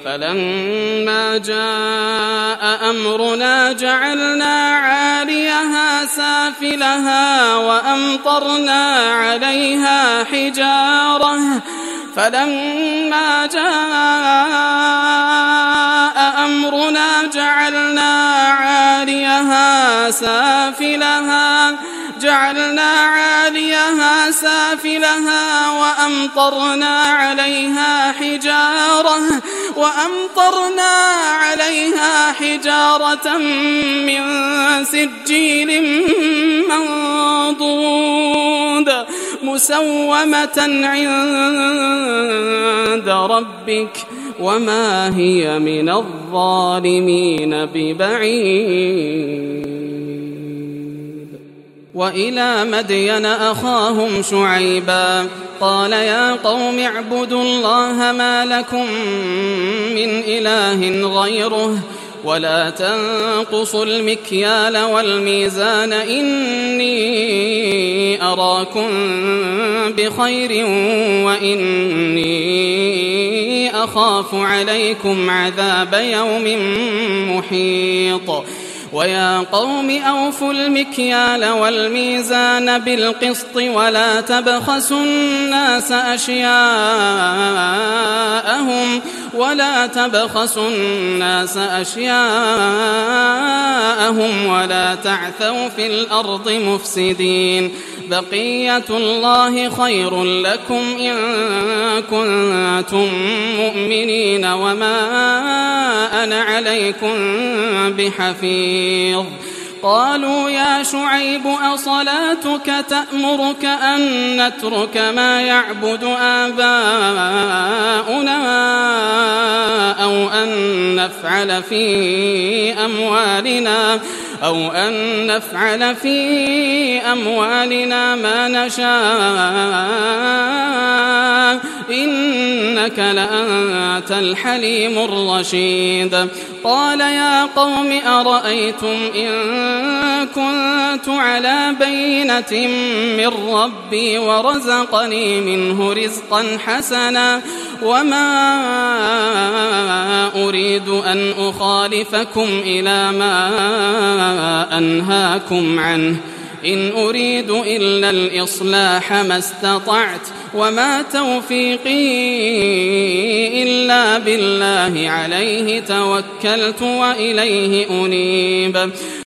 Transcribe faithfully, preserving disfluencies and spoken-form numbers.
فلما جاء أمرنا جعلنا عاليها سافلها وأمطرنا عليها حجارة فلما جاء أمرنا جعلنا عاليها سافلها جعلنا عاليها سافلها وأمطرنا عليها حجارة وأمطرنا عليها حجارة من سجيل منضود مسومة عند ربك وما هي من الظالمين ببعيد. وإلى مدين أخاهم شعيبا قال يا قوم اعبدوا الله ما لكم من إله غيره ولا تنقصوا المكيال والميزان إني أراكم بخير وإني أخاف عليكم عذاب يوم محيط. ويا قوم أوفوا المكيال والميزان بالقسط ولا تبخسوا الناس أشياءهم ولا تبخسوا الناس أشياءهم ولا تعثوا في الأرض مفسدين. بقية الله خير لكم إن كنتم مؤمنين وما أنا عليكم بحفيظ. قالوا يا شعيب أصلاتك تأمرك أن نترك ما يعبد آباؤنا أو أن نفعل في أموالنا أو أن نفعل في أموالنا ما نشاء إنك لأنت الحليم الرشيد. قال يا قوم أرأيتم إن كنت على بينة من ربي ورزقني منه رزقا حسنا وما أريد أن أخالفكم إلى ما أنهاكم عنه إن أريد إلا الإصلاح ما استطعت وما توفيقي إلا بالله عليه توكلت وإليه أنيب.